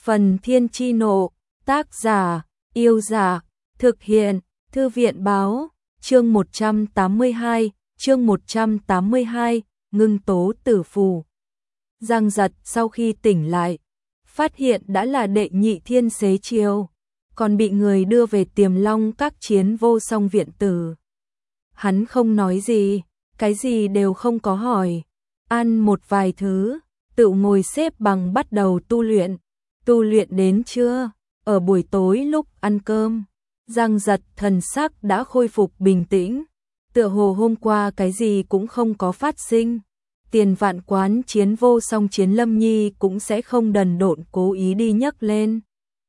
Phần Thiên Chi Nộ, tác giả, Yêu Giả, thực hiện, Thư viện Báo, chương 182, ngưng tố tử phù. Giang Giật sau khi tỉnh lại, phát hiện đã là đệ nhị thiên xế chiều, còn bị người đưa về Tiềm Long các chiến vô song viện tử. Hắn không nói gì, cái gì đều không có hỏi, ăn một vài thứ, tự ngồi xếp bằng bắt đầu tu luyện đến trưa, ở buổi tối lúc ăn cơm, Giang Giật thần sắc đã khôi phục bình tĩnh, tựa hồ hôm qua cái gì cũng không có phát sinh. Tiền Vạn Quán chiến vô song chiến Lâm Nhi cũng sẽ không đần độn cố ý đi nhắc lên.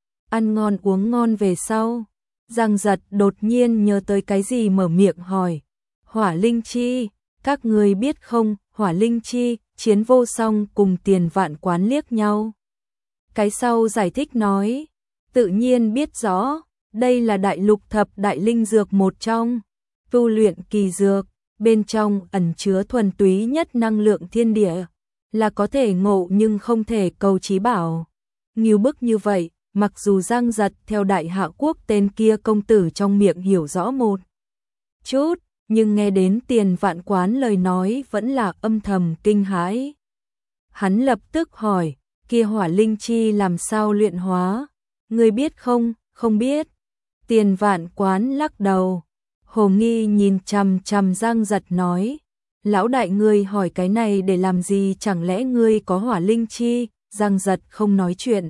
Ăn ngon uống ngon về sau, Giang Giật đột nhiên nhớ tới cái gì mở miệng hỏi. Hỏa Linh Chi, các người biết không, Hỏa Linh Chi, chiến vô song cùng Tiền Vạn Quán liếc nhau. Cái sau giải thích nói, tự nhiên biết rõ, đây là đại lục thập đại linh dược một trong, tu luyện kỳ dược, bên trong ẩn chứa thuần túy nhất năng lượng thiên địa, là có thể ngộ nhưng không thể cầu chí bảo. Ngưu bức như vậy, mặc dù Giang Giật theo Đại Hạ Quốc tên kia công tử trong miệng hiểu rõ một chút, nhưng nghe đến Tiền Vạn Quán lời nói vẫn là âm thầm kinh hãi. Hắn lập tức hỏi, kia Hỏa Linh Chi làm sao luyện hóa? Ngươi biết không? Không biết. Tiền Vạn Quán lắc đầu. Hồ nghi nhìn chằm chằm Giang Giật nói, lão đại ngươi hỏi cái này để làm gì, chẳng lẽ ngươi có Hỏa Linh Chi? Giang Giật không nói chuyện,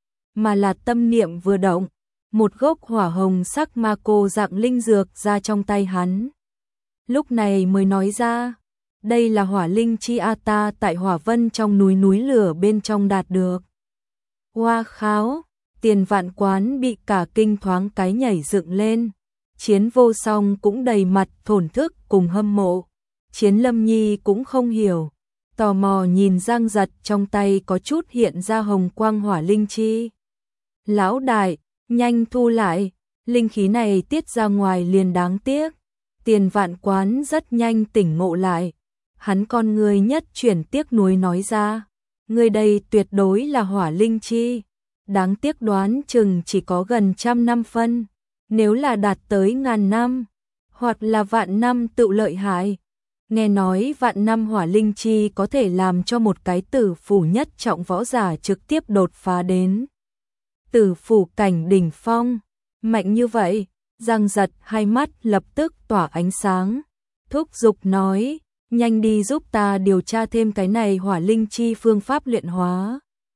mà là tâm niệm vừa động, một gốc hỏa hồng sắc ma cô dạng linh dược ra trong tay hắn. Lúc này mới nói ra, đây là Hỏa Linh Chi ta tại Hỏa Vân trong núi lửa bên trong đạt được. Hoa kháo, Tiền Vạn Quán bị cả kinh thoáng cái nhảy dựng lên. Chiến vô song cũng đầy mặt thổn thức cùng hâm mộ. Chiến Lâm Nhi cũng không hiểu, tò mò nhìn Giang Giật trong tay có chút hiện ra hồng quang Hỏa Linh Chi. Lão đại, nhanh thu lại, linh khí này tiết ra ngoài liền đáng tiếc. Tiền Vạn Quán rất nhanh tỉnh ngộ lại, hắn con người nhất chuyển tiếc nuối nói ra, người đây tuyệt đối là Hỏa Linh Chi, đáng tiếc đoán chừng chỉ có gần 100 năm phân. Nếu là đạt tới 1000 năm, hoặc là vạn năm tự lợi hại. Nghe nói vạn năm Hỏa Linh Chi có thể làm cho một cái tử phủ nhất trọng võ giả trực tiếp đột phá đến tử phủ cảnh đỉnh phong. Mạnh như vậy, Giang Giật hai mắt lập tức tỏa ánh sáng. Thúc giục nói, nhanh đi giúp ta điều tra thêm cái này Hỏa Linh Chi phương pháp luyện hóa.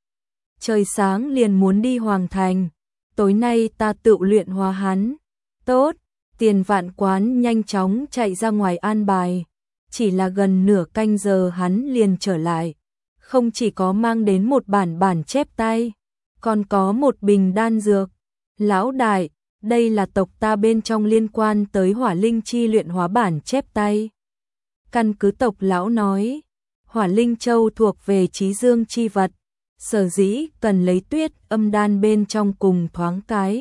Trời sáng liền muốn đi Hoàng Thành. Tối nay ta tự luyện hóa hắn. Tốt, Tiền Vạn Quán nhanh chóng chạy ra ngoài an bài. Chỉ là gần nửa canh giờ hắn liền trở lại. Không chỉ có mang đến một bản chép tay, còn có một bình đan dược. Lão đại, đây là tộc ta bên trong liên quan tới Hỏa Linh Chi luyện hóa bản chép tay. Căn cứ tộc lão nói, Hỏa Linh Châu thuộc về trí dương chi vật. Sở dĩ cần lấy Tuyết Âm đan bên trong cùng thoáng cái.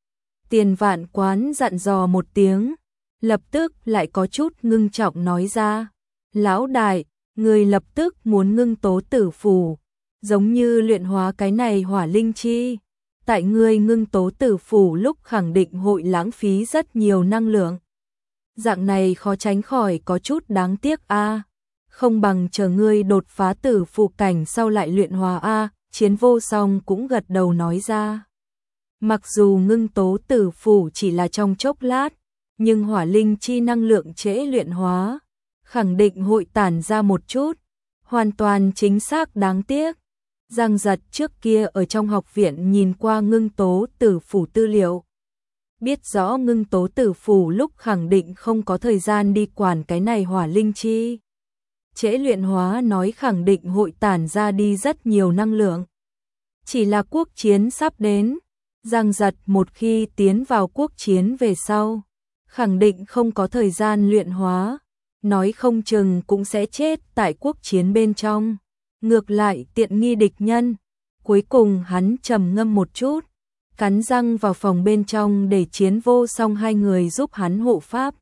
Tiền Vạn Quán dặn dò một tiếng, lập tức lại có chút ngưng trọng nói ra, lão đại, người lập tức muốn ngưng tố tử phù, giống như luyện hóa cái này Hỏa Linh Chi. Tại người ngưng tố tử phù lúc khẳng định hội lãng phí rất nhiều năng lượng. Dạng này khó tránh khỏi có chút đáng tiếc a. Không bằng chờ ngươi đột phá tử phù cảnh sau lại luyện hóa a. Chiến vô song cũng gật đầu nói ra. Mặc dù ngưng tố tử phù chỉ là trong chốc lát, nhưng Hỏa Linh Chi năng lượng trễ luyện hóa, khẳng định hội tản ra một chút, hoàn toàn chính xác đáng tiếc. Giang Giật trước kia ở trong học viện nhìn qua ngưng tố tử phù tư liệu, biết rõ ngưng tố tử phù lúc khẳng định không có thời gian đi quản cái này Hỏa Linh Chi. Trễ luyện hóa nói khẳng định hội tản ra đi rất nhiều năng lượng. Chỉ là quốc chiến sắp đến, Giang Giật một khi tiến vào quốc chiến về sau, khẳng định không có thời gian luyện hóa, nói không chừng cũng sẽ chết tại quốc chiến bên trong. Ngược lại tiện nghi địch nhân. Cuối cùng hắn trầm ngâm một chút, cắn răng vào phòng bên trong để Chiến vô song hai người giúp hắn hộ pháp.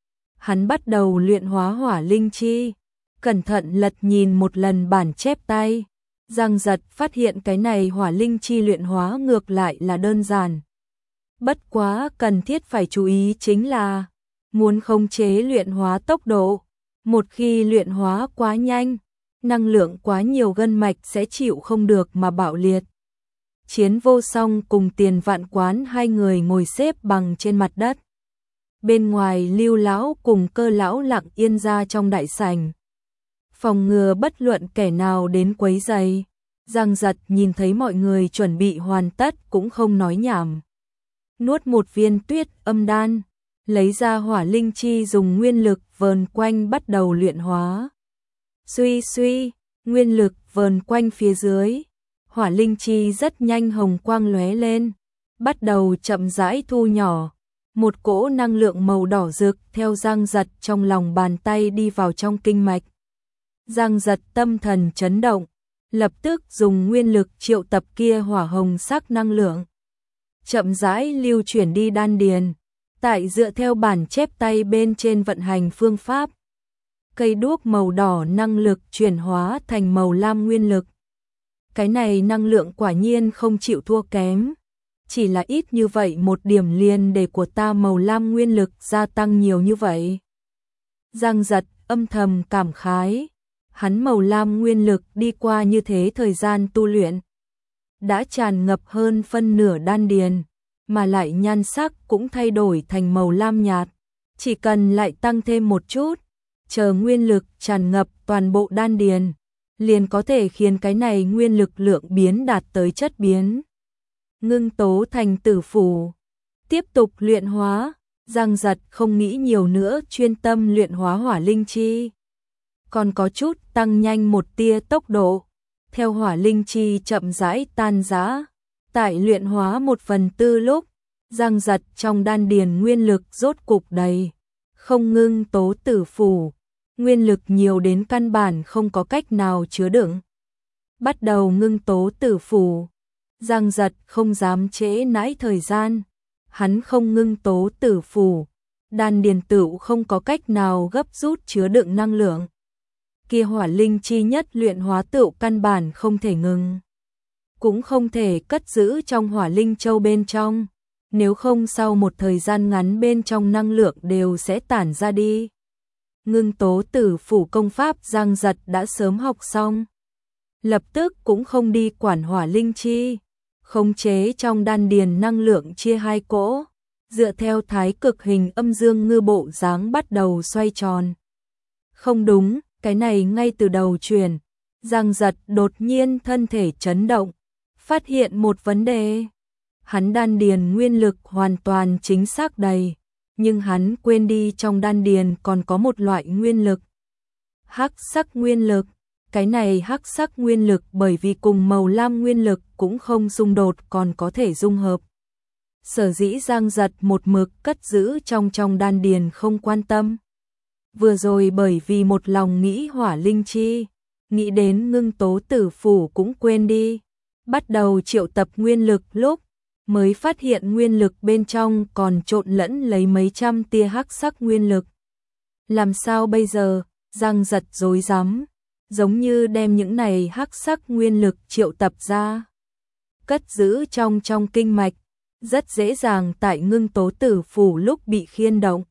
Hắn bắt đầu luyện hóa Hỏa Linh Chi. Cẩn thận lật nhìn một lần bản chép tay, Giang Giật phát hiện cái này hỏa linh chi luyện hóa ngược lại là đơn giản. Bất quá cần thiết phải chú ý chính là muốn khống chế luyện hóa tốc độ. Một khi luyện hóa quá nhanh, năng lượng quá nhiều gân mạch sẽ chịu không được mà bạo liệt. Chiến Vô Song cùng Tiền Vạn Quán hai người ngồi xếp bằng trên mặt đất. Bên ngoài Lưu lão cùng Cơ lão lặng yên ra trong đại sảnh, phòng ngừa bất luận kẻ nào đến quấy rầy. Giang Giật nhìn thấy mọi người chuẩn bị hoàn tất cũng không nói nhảm. Nuốt một viên Tuyết Âm đan, lấy ra hỏa linh chi dùng nguyên lực vờn quanh bắt đầu luyện hóa. Suy suy, nguyên lực vờn quanh phía dưới, hỏa linh chi rất nhanh hồng quang lóe lên, bắt đầu chậm rãi thu nhỏ. Một cỗ năng lượng màu đỏ rực theo Giang Giật trong lòng bàn tay đi vào trong kinh mạch. Giang Giật tâm thần chấn động, lập tức dùng nguyên lực triệu tập kia hỏa hồng sắc năng lượng, chậm rãi lưu chuyển đi đan điền, tại dựa theo bản chép tay bên trên vận hành phương pháp. Cây đuốc màu đỏ năng lực chuyển hóa thành màu lam nguyên lực. Cái này năng lượng quả nhiên không chịu thua kém. Chỉ là ít như vậy một điểm liền để của ta màu lam nguyên lực gia tăng nhiều như vậy. Giang Giật âm thầm cảm khái. Hắn màu lam nguyên lực đi qua như thế thời gian tu luyện, đã tràn ngập hơn phân nửa đan điền, mà lại nhan sắc cũng thay đổi thành màu lam nhạt. Chỉ cần lại tăng thêm một chút, chờ nguyên lực tràn ngập toàn bộ đan điền, liền có thể khiến cái này nguyên lực lượng biến đạt tới chất biến. Ngưng tố thành tử phủ, tiếp tục luyện hóa. Giang Giật không nghĩ nhiều nữa, chuyên tâm luyện hóa hỏa linh chi. Còn có chút tăng nhanh một tia tốc độ, theo hỏa linh chi chậm rãi tan rã. Tại luyện hóa 1/4 lúc, Giang Giật trong đan điền nguyên lực rốt cục đầy, không ngưng tố tử phủ, nguyên lực nhiều đến căn bản không có cách nào chứa đựng. Bắt đầu ngưng tố tử phủ, Giang Giật không dám trễ nãi thời gian, hắn không ngưng tố tử phủ, đan điền tựu không có cách nào gấp rút chứa đựng năng lượng. Kia hỏa linh chi nhất luyện hóa tựu căn bản không thể ngừng, cũng không thể cất giữ trong hỏa linh châu bên trong, nếu không sau một thời gian ngắn bên trong năng lượng đều sẽ tản ra đi. Ngưng tố tử phủ công pháp Giang Giật đã sớm học xong, lập tức cũng không đi quản hỏa linh chi, khống chế trong đan điền năng lượng chia hai cỗ, dựa theo thái cực hình âm dương ngư bộ dáng bắt đầu xoay tròn. Không đúng, cái này ngay từ đầu chuyển, Giang Giật đột nhiên thân thể chấn động, phát hiện một vấn đề. Hắn đan điền nguyên lực hoàn toàn chính xác đầy, nhưng hắn quên đi trong đan điền còn có một loại nguyên lực, hắc sắc nguyên lực. Cái này hắc sắc nguyên lực bởi vì cùng màu lam nguyên lực cũng không xung đột còn có thể dung hợp. Sở dĩ Giang Giật một mực cất giữ trong đan điền không quan tâm. Vừa rồi bởi vì một lòng nghĩ hỏa linh chi, nghĩ đến ngưng tố tử phủ cũng quên đi. Bắt đầu triệu tập nguyên lực lúc, mới phát hiện nguyên lực bên trong còn trộn lẫn lấy mấy trăm tia hắc sắc nguyên lực. Làm sao bây giờ? Giang Giật rối rắm, giống như đem những này hắc sắc nguyên lực triệu tập ra, cất giữ trong kinh mạch, rất dễ dàng tại ngưng tố tử phủ lúc bị khiên động.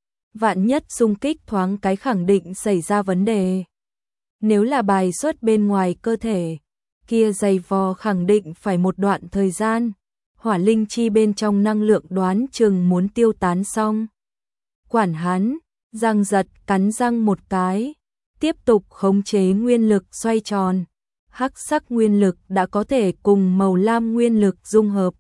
Vạn nhất xung kích thoáng cái khẳng định xảy ra vấn đề. Nếu là bài xuất bên ngoài cơ thể, kia dày vò khẳng định phải một đoạn thời gian. Hỏa linh chi bên trong năng lượng đoán chừng muốn tiêu tán xong. Quản hắn, Giang Giật cắn răng một cái, tiếp tục khống chế nguyên lực xoay tròn. Hắc sắc nguyên lực đã có thể cùng màu lam nguyên lực dung hợp,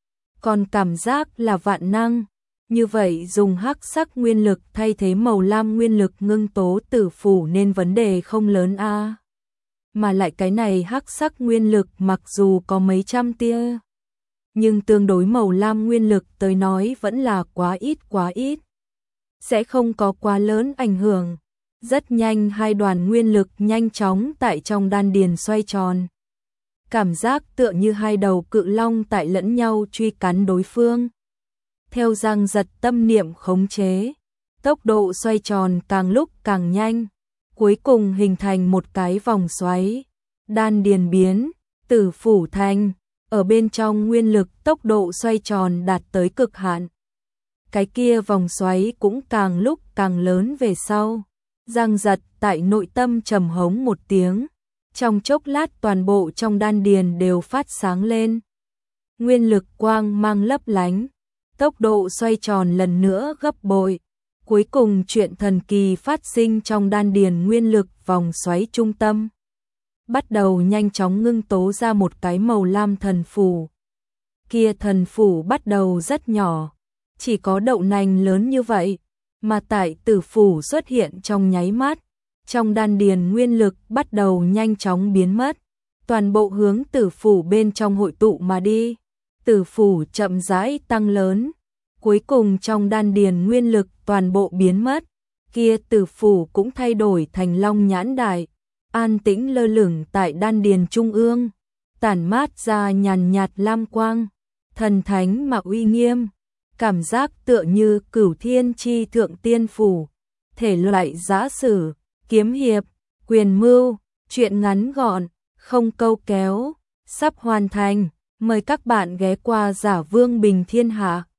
còn cảm giác là vạn năng. Như vậy dùng hắc sắc nguyên lực thay thế màu lam nguyên lực ngưng tố tử phủ nên vấn đề không lớn a. Mà lại cái này hắc sắc nguyên lực mặc dù có mấy trăm tia, nhưng tương đối màu lam nguyên lực tới nói vẫn là quá ít, sẽ không có quá lớn ảnh hưởng. Rất nhanh hai đoàn nguyên lực nhanh chóng tại trong đan điền xoay tròn. Cảm giác tựa như hai đầu cự long tại lẫn nhau truy cắn đối phương. Theo Giang Giật tâm niệm khống chế, tốc độ xoay tròn càng lúc càng nhanh, cuối cùng hình thành một cái vòng xoáy, đan điền biến, tử phủ thành, ở bên trong nguyên lực tốc độ xoay tròn đạt tới cực hạn. Cái kia vòng xoáy cũng càng lúc càng lớn về sau. Giang Giật tại nội tâm trầm hống một tiếng, trong chốc lát toàn bộ trong đan điền đều phát sáng lên. Nguyên lực quang mang lấp lánh, tốc độ xoay tròn lần nữa gấp bội. Cuối cùng chuyện thần kỳ phát sinh trong đan điền nguyên lực vòng xoáy trung tâm. Bắt đầu nhanh chóng ngưng tố ra một cái màu lam thần phủ. Kia thần phủ bắt đầu rất nhỏ, chỉ có đậu nành lớn như vậy, mà tại tử phủ xuất hiện trong nháy mắt. Trong đan điền nguyên lực bắt đầu nhanh chóng biến mất, toàn bộ hướng tử phủ bên trong hội tụ mà đi. Tử phủ chậm rãi tăng lớn, cuối cùng trong đan điền nguyên lực toàn bộ biến mất, kia tử phủ cũng thay đổi thành long nhãn đại, an tĩnh lơ lửng tại đan điền trung ương, tản mát ra nhàn nhạt lam quang, thần thánh mà uy nghiêm, cảm giác tựa như Cửu Thiên chi thượng tiên phủ. Thể loại giã sử, kiếm hiệp, quyền mưu, truyện ngắn gọn, không câu kéo, sắp hoàn thành. Mời các bạn ghé qua Giả Vương Bình Thiên Hạ.